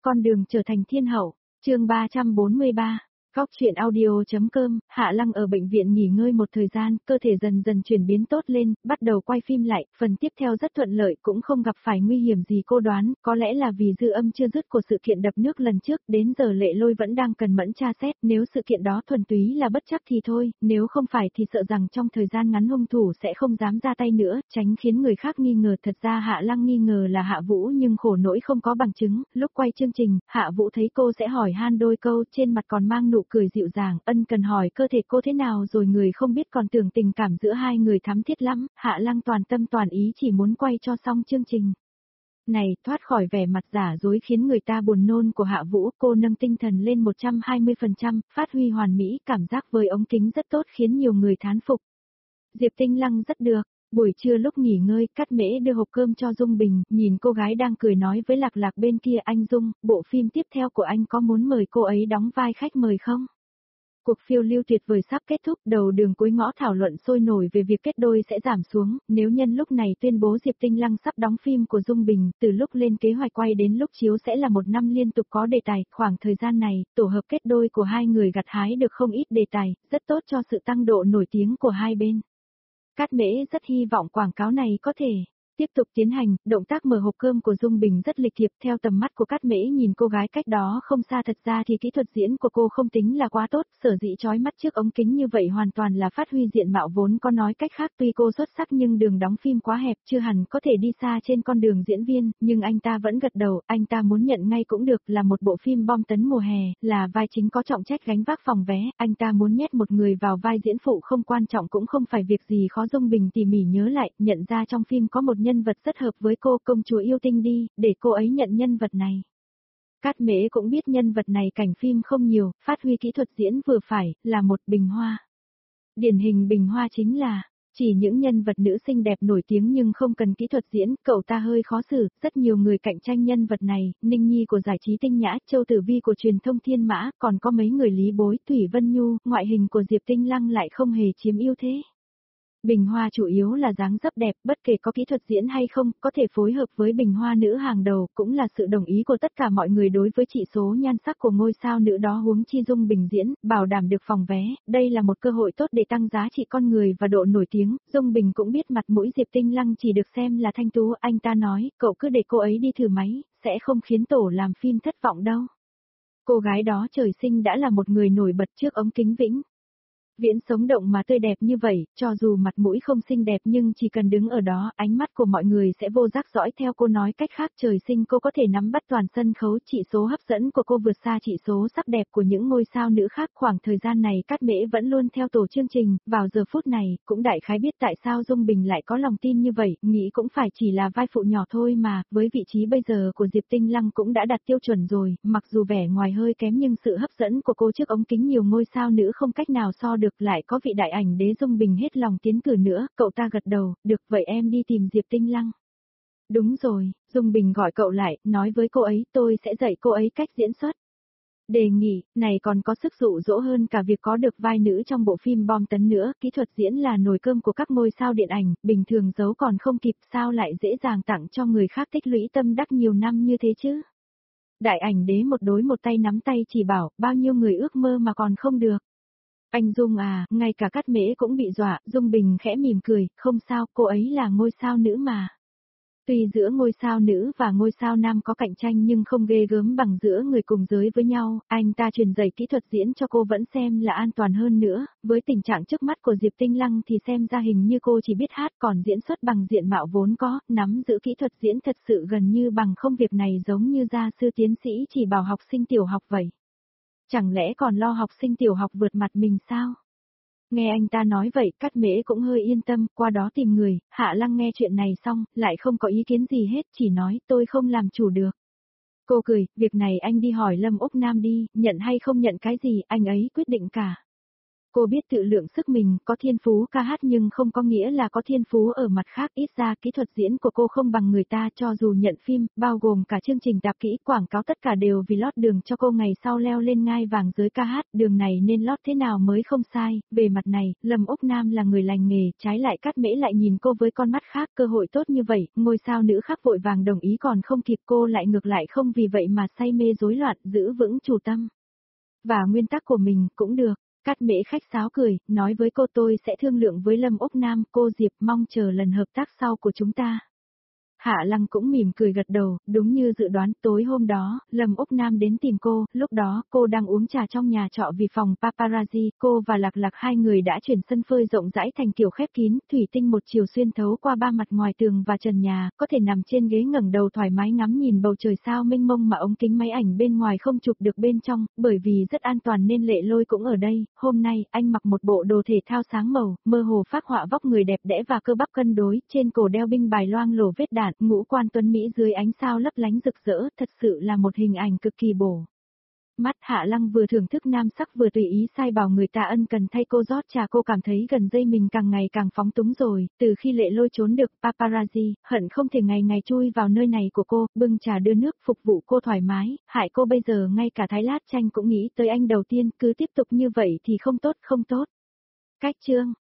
con đường trở thành thiên hậu, chương 343. Góc truyện audio.com, Hạ Lăng ở bệnh viện nghỉ ngơi một thời gian, cơ thể dần dần chuyển biến tốt lên, bắt đầu quay phim lại, phần tiếp theo rất thuận lợi cũng không gặp phải nguy hiểm gì cô đoán, có lẽ là vì dư âm chưa dứt của sự kiện đập nước lần trước, đến giờ Lệ Lôi vẫn đang cần mẫn tra xét, nếu sự kiện đó thuần túy là bất chắc thì thôi, nếu không phải thì sợ rằng trong thời gian ngắn hung thủ sẽ không dám ra tay nữa, tránh khiến người khác nghi ngờ. Thật ra Hạ Lăng nghi ngờ là Hạ Vũ nhưng khổ nỗi không có bằng chứng, lúc quay chương trình, Hạ Vũ thấy cô sẽ hỏi han đôi câu, trên mặt còn mang nụ cười dịu dàng, ân cần hỏi cơ thể cô thế nào rồi người không biết còn tưởng tình cảm giữa hai người thắm thiết lắm, Hạ Lăng toàn tâm toàn ý chỉ muốn quay cho xong chương trình. Này, thoát khỏi vẻ mặt giả dối khiến người ta buồn nôn của Hạ Vũ, cô nâng tinh thần lên 120%, phát huy hoàn mỹ, cảm giác với ống kính rất tốt khiến nhiều người thán phục. Diệp Tinh Lăng rất được. Buổi trưa lúc nghỉ ngơi, Cát Mễ đưa hộp cơm cho Dung Bình, nhìn cô gái đang cười nói với Lạc Lạc bên kia, anh Dung, bộ phim tiếp theo của anh có muốn mời cô ấy đóng vai khách mời không? Cuộc phiêu lưu tuyệt vời sắp kết thúc, đầu đường cuối ngõ thảo luận sôi nổi về việc kết đôi sẽ giảm xuống, nếu nhân lúc này tuyên bố Diệp Tinh Lăng sắp đóng phim của Dung Bình, từ lúc lên kế hoạch quay đến lúc chiếu sẽ là một năm liên tục có đề tài, khoảng thời gian này, tổ hợp kết đôi của hai người gặt hái được không ít đề tài, rất tốt cho sự tăng độ nổi tiếng của hai bên. Cát Mễ rất hy vọng quảng cáo này có thể tiếp tục tiến hành, động tác mở hộp cơm của Dung Bình rất lịch thiệp, theo tầm mắt của Cát Mễ nhìn cô gái cách đó không xa, thật ra thì kỹ thuật diễn của cô không tính là quá tốt, sở dĩ chói mắt trước ống kính như vậy hoàn toàn là phát huy diện mạo vốn có, nói cách khác tuy cô xuất sắc nhưng đường đóng phim quá hẹp, chưa hẳn có thể đi xa trên con đường diễn viên, nhưng anh ta vẫn gật đầu, anh ta muốn nhận ngay cũng được, là một bộ phim bom tấn mùa hè, là vai chính có trọng trách gánh vác phòng vé, anh ta muốn nhét một người vào vai diễn phụ không quan trọng cũng không phải việc gì khó. Dung Bình tỉ mỉ nhớ lại, nhận ra trong phim có một nhân vật rất hợp với cô, công chúa yêu tinh đi, để cô ấy nhận nhân vật này. Cát Mễ cũng biết nhân vật này cảnh phim không nhiều, phát huy kỹ thuật diễn vừa phải, là một bình hoa. Điển hình bình hoa chính là, chỉ những nhân vật nữ xinh đẹp nổi tiếng nhưng không cần kỹ thuật diễn, cậu ta hơi khó xử, rất nhiều người cạnh tranh nhân vật này, Ninh Nhi của giải trí Tinh Nhã, Châu Tử Vi của truyền thông Thiên Mã, còn có mấy người Lý Bối, Thủy Vân Nhu, ngoại hình của Diệp Tinh Lăng lại không hề chiếm ưu thế. Bình hoa chủ yếu là dáng dấp đẹp, bất kể có kỹ thuật diễn hay không, có thể phối hợp với bình hoa nữ hàng đầu, cũng là sự đồng ý của tất cả mọi người đối với chỉ số nhan sắc của ngôi sao nữ đó, huống chi Dung Bình diễn, bảo đảm được phòng vé, đây là một cơ hội tốt để tăng giá trị con người và độ nổi tiếng. Dung Bình cũng biết mặt mũi Diệp Tinh Lăng chỉ được xem là thanh tú, anh ta nói, cậu cứ để cô ấy đi thử máy, sẽ không khiến tổ làm phim thất vọng đâu. Cô gái đó trời sinh đã là một người nổi bật trước ống kính vĩnh viễn, sống động mà tươi đẹp như vậy, cho dù mặt mũi không xinh đẹp nhưng chỉ cần đứng ở đó, ánh mắt của mọi người sẽ vô giác dõi theo cô, nói cách khác trời sinh cô có thể nắm bắt toàn sân khấu, chỉ số hấp dẫn của cô vượt xa chỉ số sắc đẹp của những ngôi sao nữ khác. Khoảng thời gian này Cát Mễ vẫn luôn theo tổ chương trình, vào giờ phút này, cũng đại khái biết tại sao Dung Bình lại có lòng tin như vậy, nghĩ cũng phải chỉ là vai phụ nhỏ thôi mà, với vị trí bây giờ của Diệp Tinh Lăng cũng đã đạt tiêu chuẩn rồi, mặc dù vẻ ngoài hơi kém nhưng sự hấp dẫn của cô trước ống kính nhiều ngôi sao nữ không cách nào so được, lại có vị đại ảnh đế Dung Bình hết lòng tiến cử nữa, cậu ta gật đầu, được vậy em đi tìm Diệp Tinh Lăng. Đúng rồi, Dung Bình gọi cậu lại, nói với cô ấy tôi sẽ dạy cô ấy cách diễn xuất. Đề nghị, này còn có sức dụ dỗ hơn cả việc có được vai nữ trong bộ phim bom tấn nữa, kỹ thuật diễn là nồi cơm của các ngôi sao điện ảnh, bình thường giấu còn không kịp sao lại dễ dàng tặng cho người khác tích lũy tâm đắc nhiều năm như thế chứ. Đại ảnh đế một đối một tay nắm tay chỉ bảo, bao nhiêu người ước mơ mà còn không được. Anh Dung à, ngay cả Cát Mễ cũng bị dọa, Dung Bình khẽ mỉm cười, không sao, cô ấy là ngôi sao nữ mà. Tuy giữa ngôi sao nữ và ngôi sao nam có cạnh tranh nhưng không ghê gớm bằng giữa người cùng giới với nhau, anh ta truyền dạy kỹ thuật diễn cho cô vẫn xem là an toàn hơn nữa, với tình trạng trước mắt của Diệp Tinh Lăng thì xem ra hình như cô chỉ biết hát còn diễn xuất bằng diện mạo vốn có, nắm giữ kỹ thuật diễn thật sự gần như bằng không, việc này giống như gia sư tiến sĩ chỉ bảo học sinh tiểu học vậy. Chẳng lẽ còn lo học sinh tiểu học vượt mặt mình sao? Nghe anh ta nói vậy, Cát Mễ cũng hơi yên tâm, qua đó tìm người. Hạ Lăng nghe chuyện này xong, lại không có ý kiến gì hết, chỉ nói tôi không làm chủ được. Cô cười, việc này anh đi hỏi Lâm Úc Nam đi, nhận hay không nhận cái gì, anh ấy quyết định cả. Cô biết tự lượng sức mình, có thiên phú ca hát nhưng không có nghĩa là có thiên phú ở mặt khác, ít ra kỹ thuật diễn của cô không bằng người ta, cho dù nhận phim, bao gồm cả chương trình tạp kỹ, quảng cáo tất cả đều vì lót đường cho cô ngày sau leo lên ngai vàng giới ca hát, đường này nên lót thế nào mới không sai. Về mặt này, Lâm Úc Nam là người lành nghề, trái lại Cát Mễ lại nhìn cô với con mắt khác, cơ hội tốt như vậy, ngôi sao nữ khác vội vàng đồng ý còn không kịp, cô lại ngược lại không vì vậy mà say mê rối loạn, giữ vững chủ tâm và nguyên tắc của mình. Cũng được. Cát Mễ khách sáo cười, nói với cô tôi sẽ thương lượng với Lâm Úc Nam, cô Diệp mong chờ lần hợp tác sau của chúng ta. Hạ Lăng cũng mỉm cười gật đầu, đúng như dự đoán, tối hôm đó, Lâm Úc Nam đến tìm cô, lúc đó, cô đang uống trà trong nhà trọ vì phòng paparazzi, cô và Lạc Lạc hai người đã chuyển sân phơi rộng rãi thành kiểu khép kín, thủy tinh một chiều xuyên thấu qua ba mặt ngoài tường và trần nhà, có thể nằm trên ghế ngẩng đầu thoải mái ngắm nhìn bầu trời sao mênh mông mà ống kính máy ảnh bên ngoài không chụp được bên trong, bởi vì rất an toàn nên Lệ Lôi cũng ở đây. Hôm nay, anh mặc một bộ đồ thể thao sáng màu, mơ hồ phác họa vóc người đẹp đẽ và cơ bắp cân đối, trên cổ đeo binh bài loang lổ vết đạn, ngũ quan tuấn mỹ dưới ánh sao lấp lánh rực rỡ, thật sự là một hình ảnh cực kỳ bổ mắt. Hạ Lăng vừa thưởng thức nam sắc vừa tùy ý sai bảo người ta ân cần thay cô rót trà, cô cảm thấy gần đây mình càng ngày càng phóng túng rồi, từ khi Lệ Lôi trốn được paparazzi, hận không thể ngày ngày chui vào nơi này của cô, bưng trà đưa nước phục vụ cô thoải mái, hại cô bây giờ ngay cả thái lát chanh cũng nghĩ tới anh đầu tiên, cứ tiếp tục như vậy thì không tốt. Cách chương